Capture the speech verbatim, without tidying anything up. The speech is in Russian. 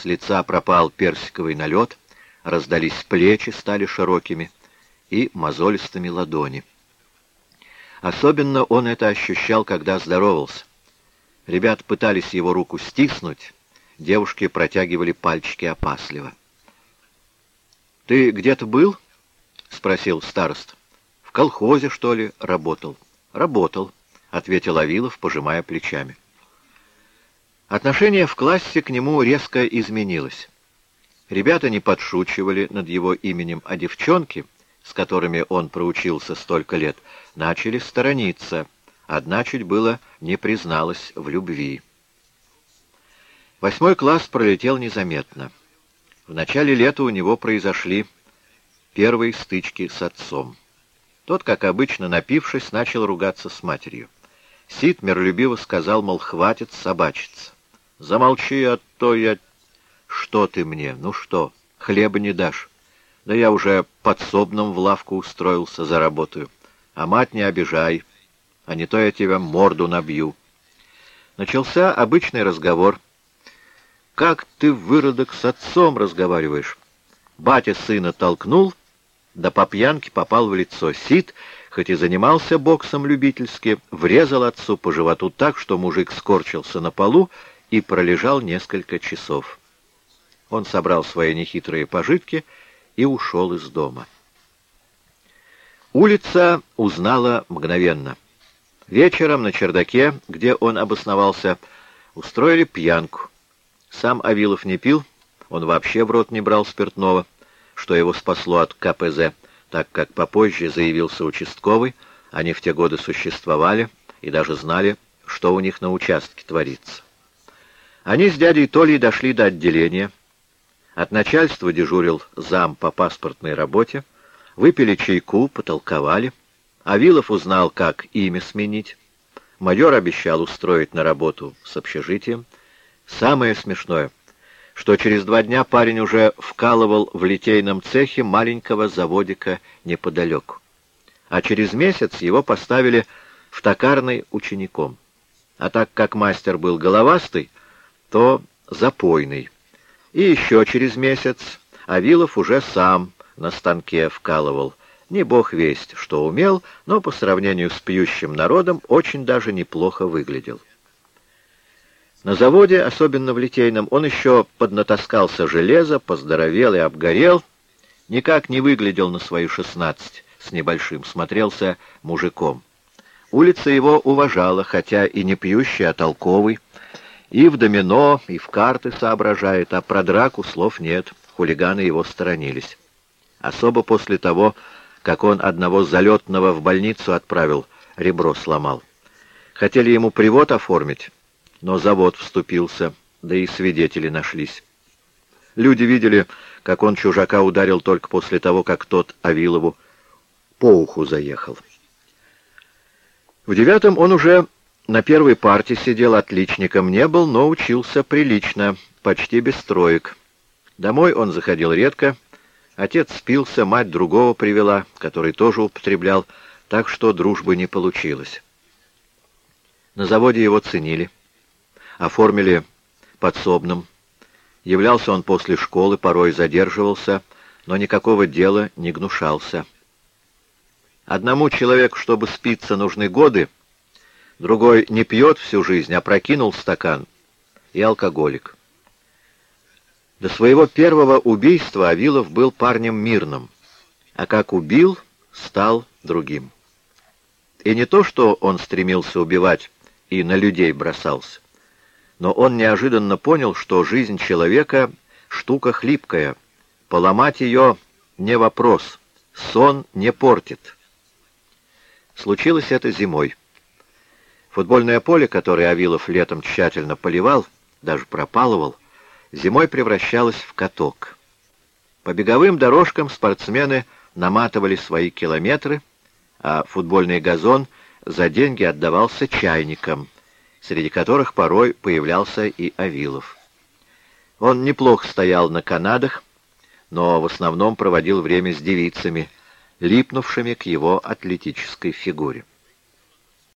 С лица пропал персиковый налет, раздались плечи, стали широкими, и мозолистыми ладони. Особенно он это ощущал, когда здоровался. Ребята пытались его руку стиснуть, девушки протягивали пальчики опасливо. — Ты где-то был? — спросил староста. — В колхозе, что ли, работал? — Работал, — ответил Авилов, пожимая плечами. Отношение в классе к нему резко изменилось. Ребята не подшучивали над его именем, а девчонки, с которыми он проучился столько лет, начали сторониться. Одна чуть было не призналась в любви. Восьмой класс пролетел незаметно. В начале лета у него произошли первые стычки с отцом. Тот, как обычно, напившись, начал ругаться с матерью. Сид миролюбиво сказал, мол, хватит собачиться. «Замолчи, а то я...» «Что ты мне? Ну что, хлеба не дашь? Да я уже подсобным в лавку устроился, заработаю. А мать не обижай, а не то я тебя морду набью». Начался обычный разговор. «Как ты, выродок, с отцом разговариваешь?» Батя сына толкнул, да по пьянке попал в лицо. Сид, хоть и занимался боксом любительски, врезал отцу по животу так, что мужик скорчился на полу и пролежал несколько часов. Он собрал свои нехитрые пожитки и ушел из дома. Улица узнала мгновенно. Вечером на чердаке, где он обосновался, устроили пьянку. Сам Авилов не пил, он вообще в рот не брал спиртного, что его спасло от ка пэ зэ, так как попозже заявился участковый, они в те годы существовали и даже знали, что у них на участке творится. Они с дядей Толей дошли до отделения. От начальства дежурил зам по паспортной работе, выпили чайку, потолковали. Авилов узнал, как имя сменить. Майор обещал устроить на работу с общежитием. Самое смешное, что через два дня парень уже вкалывал в литейном цехе маленького заводика неподалеку. А через месяц его поставили в токарный учеником. А так как мастер был головастый, то запойный. И еще через месяц Авилов уже сам на станке вкалывал. Не бог весть, что умел, но по сравнению с пьющим народом очень даже неплохо выглядел. На заводе, особенно в литейном, он еще поднатаскался железа, поздоровел и обгорел, никак не выглядел на свои шестнадцать с небольшим, смотрелся мужиком. Улица его уважала, хотя и не пьющий, а толковый, и в домино, и в карты соображает, а про драку слов нет, хулиганы его сторонились. Особо после того, как он одного залетного в больницу отправил, ребро сломал. Хотели ему привод оформить, но завод вступился, да и свидетели нашлись. Люди видели, как он чужака ударил только после того, как тот Авилову по уху заехал. В девятом он уже на первой парте сидел, отличником не был, но учился прилично, почти без троек. Домой он заходил редко, отец спился, мать другого привела, который тоже употреблял, так что дружбы не получилось. На заводе его ценили. Оформили подсобным. Являлся он после школы, порой задерживался, но никакого дела не гнушался. Одному человеку, чтобы спиться, нужны годы, другой не пьет всю жизнь, а прокинул стакан, и алкоголик. До своего первого убийства Авилов был парнем мирным, а как убил, стал другим. И не то, что он стремился убивать и на людей бросался, но он неожиданно понял, что жизнь человека — штука хлипкая, поломать ее не вопрос, сон не портит. Случилось это зимой. Футбольное поле, которое Авилов летом тщательно поливал, даже пропалывал, зимой превращалось в каток. По беговым дорожкам спортсмены наматывали свои километры, а футбольный газон за деньги отдавался чайникам, среди которых порой появлялся и Авилов. Он неплохо стоял на канадах, но в основном проводил время с девицами, липнувшими к его атлетической фигуре.